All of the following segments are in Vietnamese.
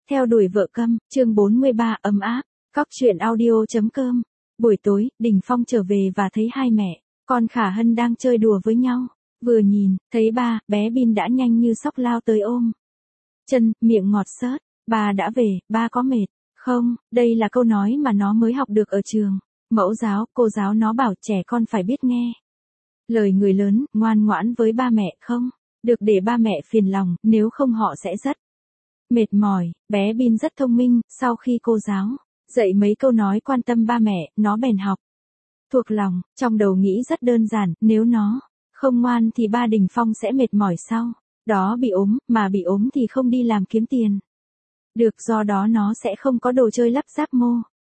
Theo đuổi vợ câm, chương 43 ấm áp, Cóc truyện audio.com. Buổi tối, Đình Phong trở về và thấy hai mẹ, con Khả Hân đang chơi đùa với nhau. Vừa nhìn, thấy ba, bé Bin đã nhanh như sóc lao tới ôm chân, miệng ngọt xớt. Ba đã về, ba có mệt không? Đây là câu nói mà nó mới học được ở trường mẫu giáo, cô giáo nó bảo trẻ con phải biết nghe lời người lớn, ngoan ngoãn với ba mẹ không được để ba mẹ phiền lòng, nếu không họ sẽ rất mệt mỏi. Bé Bin rất thông minh, sau khi cô giáo dạy mấy câu nói quan tâm ba mẹ, nó bèn học thuộc lòng, trong đầu nghĩ rất đơn giản, nếu nó không ngoan thì ba Đình Phong sẽ mệt mỏi sau đó bị ốm, mà bị ốm thì không đi làm kiếm tiền được, do đó nó sẽ không có đồ chơi lắp ráp mô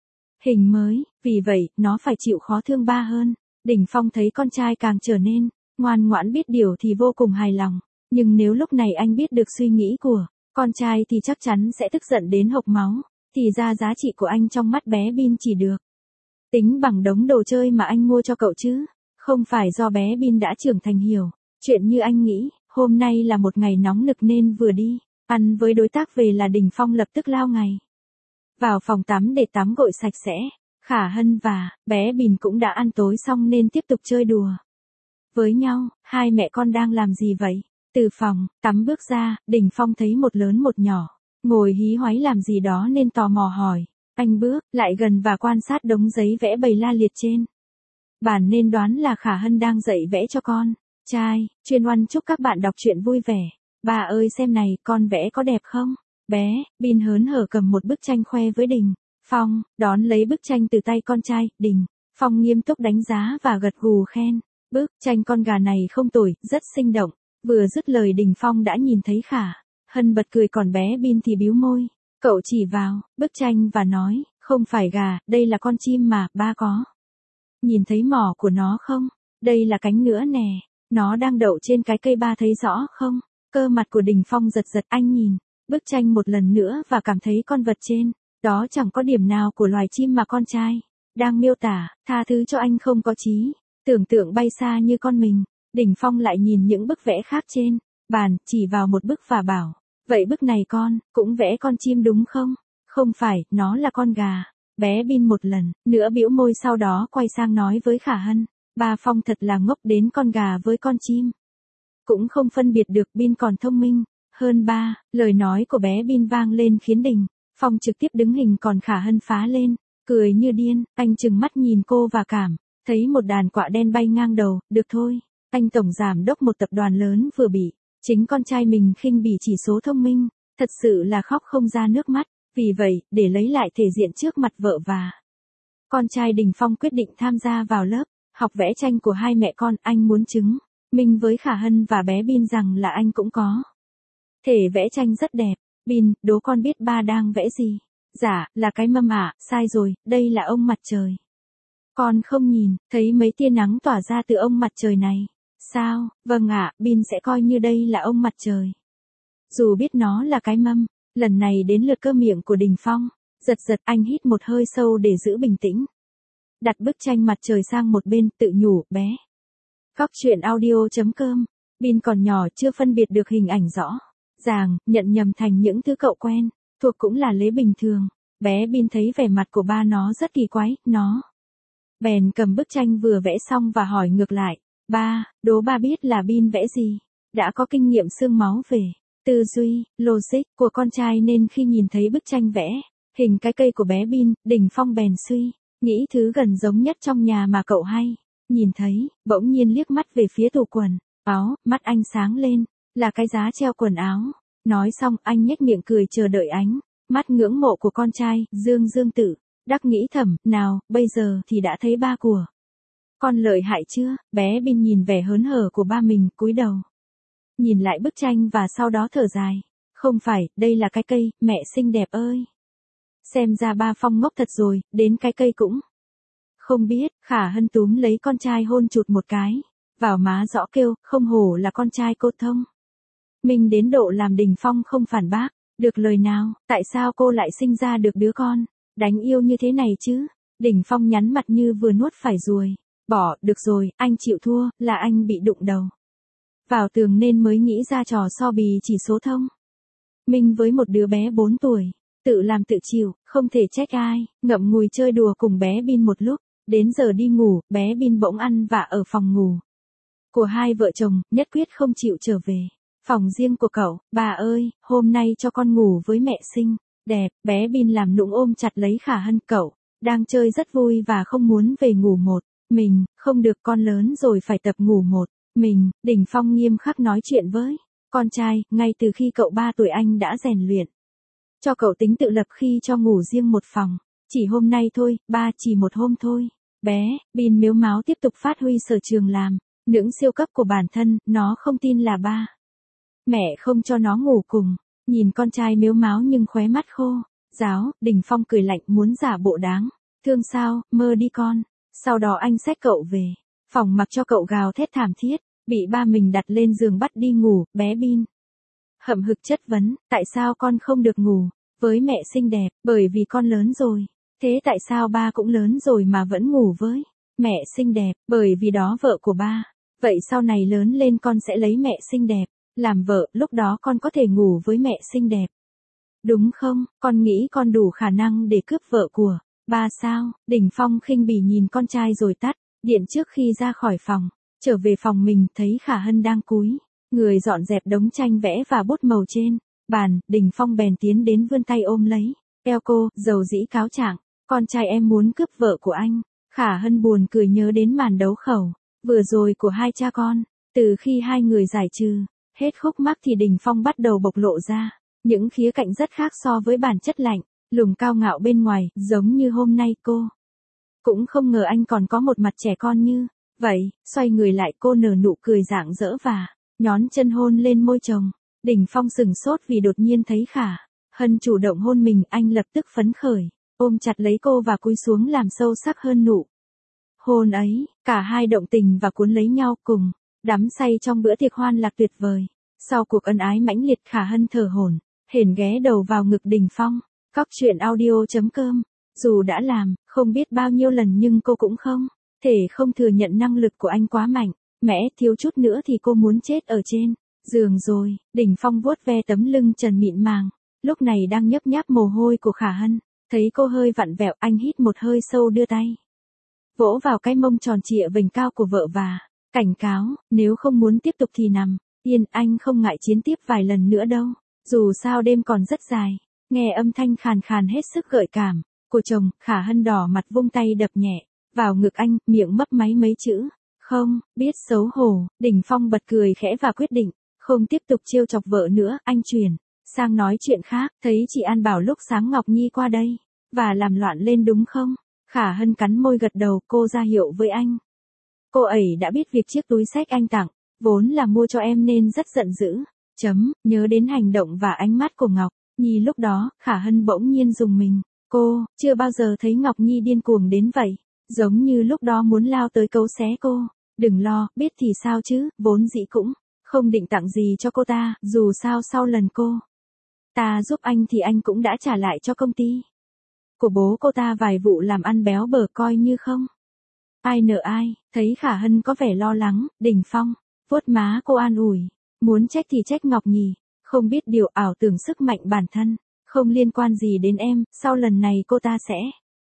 hình mới, vì vậy, nó phải chịu khó thương ba hơn. Đình Phong thấy con trai càng trở nên ngoan ngoãn biết điều thì vô cùng hài lòng, nhưng nếu lúc này anh biết được suy nghĩ của con trai thì chắc chắn sẽ tức giận đến hộc máu, thì ra giá trị của anh trong mắt bé Bin chỉ được tính bằng đống đồ chơi mà anh mua cho cậu chứ, không phải do bé Bin đã trưởng thành hiểu chuyện như anh nghĩ. Hôm nay là một ngày nóng nực nên vừa đi ăn với đối tác về là Đình Phong lập tức lao ngay vào phòng tắm để tắm gội sạch sẽ. Khả Hân và bé Bin cũng đã ăn tối xong nên tiếp tục chơi đùa với nhau. Hai mẹ con đang làm gì vậy? Từ phòng tắm bước ra, Đình Phong thấy một lớn một nhỏ ngồi hí hoáy làm gì đó nên tò mò hỏi. Anh bước lại gần và quan sát đống giấy vẽ bày la liệt trên bàn nên đoán là Khả Hân đang dạy vẽ cho con trai. Chuyên Oan chúc các bạn đọc truyện vui vẻ. Bà ơi xem này, con vẽ có đẹp không? Bé Bin hớn hở cầm một bức tranh khoe với Đình Phong, đón lấy bức tranh từ tay con trai. Đình Phong nghiêm túc đánh giá và gật gù khen. Bức tranh con gà này không tồi, rất sinh động. Vừa dứt lời Đình Phong đã nhìn thấy Khả Hân bật cười, còn bé Bin thì bĩu môi. Cậu chỉ vào bức tranh và nói, không phải gà, đây là con chim mà, ba có nhìn thấy mỏ của nó không? Đây là cánh nữa nè, nó đang đậu trên cái cây, ba thấy rõ không? Cơ mặt của Đình Phong giật giật, anh nhìn bức tranh một lần nữa và cảm thấy con vật trên đó chẳng có điểm nào của loài chim mà con trai đang miêu tả. Tha thứ cho anh không có trí tưởng tượng bay xa như con mình. Đình Phong lại nhìn những bức vẽ khác trên bàn, chỉ vào một bức và bảo, vậy bức này con cũng vẽ con chim đúng không? Không phải, nó là con gà. Bé Bin một lần nữa bĩu môi, sau đó quay sang nói với Khả Hân, ba Phong thật là ngốc, đến con gà với con chim cũng không phân biệt được, Bin còn thông minh hơn ba. Lời nói của bé Bin vang lên khiến Đình Phong trực tiếp đứng hình, còn Khả Hân phá lên cười như điên. Anh trừng mắt nhìn cô và cảm thấy một đàn quạ đen bay ngang đầu. Được thôi, anh tổng giám đốc một tập đoàn lớn vừa bị chính con trai mình khinh bỉ chỉ số thông minh, thật sự là khóc không ra nước mắt. Vì vậy, để lấy lại thể diện trước mặt vợ và con trai, Đình Phong quyết định tham gia vào lớp học vẽ tranh của hai mẹ con. Anh muốn chứng minh với Khả Hân và bé Bin rằng là anh cũng có thể vẽ tranh rất đẹp. Bin, đố con biết ba đang vẽ gì? Dạ, là cái mâm ạ. Sai rồi, đây là ông mặt trời. Con không nhìn thấy mấy tia nắng tỏa ra từ ông mặt trời này sao? Vâng ạ, Bin sẽ coi như đây là ông mặt trời, dù biết nó là cái mâm. Lần này đến lượt cơ miệng của Đình Phong giật giật, anh hít một hơi sâu để giữ bình tĩnh, đặt bức tranh mặt trời sang một bên, tự nhủ, bé Cóc truyện audio.com. Bin còn nhỏ chưa phân biệt được hình ảnh rõ ràng, nhận nhầm thành những thứ cậu quen thuộc cũng là lẽ bình thường. Bé Bin thấy vẻ mặt của ba nó rất kỳ quái, nó bèn cầm bức tranh vừa vẽ xong và hỏi ngược lại, ba, đố ba biết là Bin vẽ gì? Đã có kinh nghiệm xương máu về tư duy, logic của con trai nên khi nhìn thấy bức tranh vẽ hình cái cây của bé Bin, Đình Phong bèn suy nghĩ thứ gần giống nhất trong nhà mà cậu hay nhìn thấy. Bỗng nhiên liếc mắt về phía tủ quần áo, mắt anh sáng lên, là cái giá treo quần áo. Nói xong anh nhếch miệng cười chờ đợi ánh mắt ngưỡng mộ của con trai. Dương tự đắc nghĩ thầm, nào, bây giờ thì đã thấy ba của con lợi hại chưa? Bé Bin nhìn vẻ hớn hở của ba mình, cúi đầu nhìn lại bức tranh và sau đó thở dài. Không phải, đây là cái cây, mẹ xinh đẹp ơi. Xem ra ba Phong ngốc thật rồi, đến cái cây cũng không biết. Khả Hân túm lấy con trai hôn chụt một cái vào má, rõ kêu, không hổ là con trai cô thông minh đến độ làm Đình Phong không phản bác được lời nào. Tại sao cô lại sinh ra được đứa con đáng yêu như thế này chứ? Đình Phong nhắn mặt như vừa nuốt phải ruồi. Bỏ, được rồi, anh chịu thua, là anh bị đụng đầu vào tường nên mới nghĩ ra trò so bì chỉ số thông minh với một đứa bé 4 tuổi. Tự làm tự chịu, không thể trách ai, ngậm ngùi chơi đùa cùng bé Bin một lúc, đến giờ đi ngủ, bé Bin bỗng ăn vạ ở phòng ngủ của hai vợ chồng, nhất quyết không chịu trở về. Phòng riêng của cậu, bà ơi, hôm nay cho con ngủ với mẹ xinh đẹp, bé Bin làm nũng ôm chặt lấy Khả Hân. Cậu đang chơi rất vui và không muốn về ngủ một mình, không được, con lớn rồi phải tập ngủ một mình. Đình Phong nghiêm khắc nói chuyện với con trai, ngay từ khi cậu 3 tuổi anh đã rèn luyện cho cậu tính tự lập khi cho ngủ riêng một phòng. Chỉ hôm nay thôi, ba, chỉ một hôm thôi. Bé Bin mếu máo tiếp tục phát huy sở trường làm nũng siêu cấp của bản thân, nó không tin là ba mẹ không cho nó ngủ cùng. Nhìn con trai mếu máo nhưng khóe mắt khô ráo, Đình Phong cười lạnh, muốn giả bộ đáng thương sao, mơ đi con. Sau đó anh xách cậu về phòng, mặc cho cậu gào thét thảm thiết, bị ba mình đặt lên giường bắt đi ngủ. Bé Bin hậm hực chất vấn, tại sao con không được ngủ với mẹ xinh đẹp? Bởi vì con lớn rồi. Thế tại sao ba cũng lớn rồi mà vẫn ngủ với mẹ xinh đẹp? Bởi vì đó vợ của ba. Vậy sau này lớn lên con sẽ lấy mẹ xinh đẹp làm vợ, lúc đó con có thể ngủ với mẹ xinh đẹp. Đúng không? Con nghĩ con đủ khả năng để cướp vợ của ba sao? Đình Phong khinh bỉ nhìn con trai rồi tắt điện trước khi ra khỏi phòng. Trở về phòng mình, thấy Khả Hân đang cúi người dọn dẹp đống tranh vẽ và bút màu trên bàn. Đình Phong bèn tiến đến vươn tay ôm lấy eo cô, dầu dĩ cáo trạng, con trai em muốn cướp vợ của anh. Khả Hân buồn cười nhớ đến màn đấu khẩu vừa rồi của hai cha con. Từ khi hai người giải trừ hết khúc mắc thì Đình Phong bắt đầu bộc lộ ra những khía cạnh rất khác so với bản chất lạnh lùng cao ngạo bên ngoài. Giống như hôm nay cô cũng không ngờ anh còn có một mặt trẻ con như vậy. Xoay người lại, cô nở nụ cười rạng rỡ và nhón chân hôn lên môi chồng. Đình Phong sừng sốt vì đột nhiên thấy Khả Hân chủ động hôn mình. Anh lập tức phấn khởi, ôm chặt lấy cô và cúi xuống làm sâu sắc hơn nụ hôn ấy. Cả hai động tình và cuốn lấy nhau, cùng đắm say trong bữa tiệc hoan lạc tuyệt vời. Sau cuộc ân ái mãnh liệt, Khả Hân thở hổn hển ghé đầu vào ngực Đình Phong. Cóc truyện audio.com. Dù đã làm không biết bao nhiêu lần nhưng cô cũng không thể không thừa nhận năng lực của anh quá mạnh mẽ, thiếu chút nữa thì cô muốn chết ở trên giường rồi. Đình Phong vuốt ve tấm lưng trần mịn màng, lúc này đang nhấp nháp mồ hôi của Khả Hân. Thấy cô hơi vặn vẹo, anh hít một hơi sâu, đưa tay vỗ vào cái mông tròn trịa vành cao của vợ và cảnh cáo, nếu không muốn tiếp tục thì nằm yên, anh không ngại chiến tiếp vài lần nữa đâu. Dù sao đêm còn rất dài. Nghe âm thanh khàn khàn hết sức gợi cảm của chồng, Khả Hân đỏ mặt vung tay đập nhẹ vào ngực anh, miệng mấp máy mấy chữ không biết xấu hổ. Đình Phong bật cười khẽ và quyết định không tiếp tục trêu chọc vợ nữa. Anh chuyển sang nói chuyện khác, thấy chị An bảo lúc sáng Ngọc Nhi qua đây và làm loạn lên đúng không? Khả Hân cắn môi gật đầu, cô ra hiệu với anh. Cô ấy đã biết việc chiếc túi xách anh tặng vốn là mua cho em nên rất giận dữ. Nhớ đến hành động và ánh mắt của Ngọc Nhi lúc đó, Khả Hân bỗng nhiên rùng mình. Cô chưa bao giờ thấy Ngọc Nhi điên cuồng đến vậy, giống như lúc đó muốn lao tới cấu xé cô. Đừng lo, biết thì sao chứ, vốn dĩ cũng không định tặng gì cho cô ta, dù sao sau lần cô ta giúp anh thì anh cũng đã trả lại cho công ty của bố cô ta vài vụ làm ăn béo bở, coi như không ai nợ ai. Thấy Khả Hân có vẻ lo lắng, Đình Phong vuốt má cô an ủi, muốn trách thì trách Ngọc Nhi, không biết điều, ảo tưởng sức mạnh bản thân, không liên quan gì đến em, sau lần này cô ta sẽ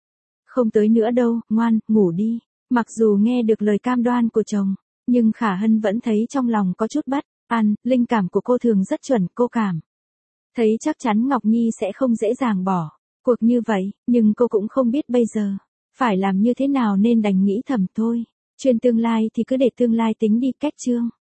không tới nữa đâu, ngoan, ngủ đi. Mặc dù nghe được lời cam đoan của chồng, nhưng Khả Hân vẫn thấy trong lòng có chút bất an. Linh cảm của cô thường rất chuẩn, cô cảm thấy chắc chắn Ngọc Nhi sẽ không dễ dàng bỏ cuộc như vậy, nhưng cô cũng không biết bây giờ phải làm như thế nào nên đành nghĩ thầm thôi. Chuyên tương lai thì cứ để tương lai tính đi. Kết chương.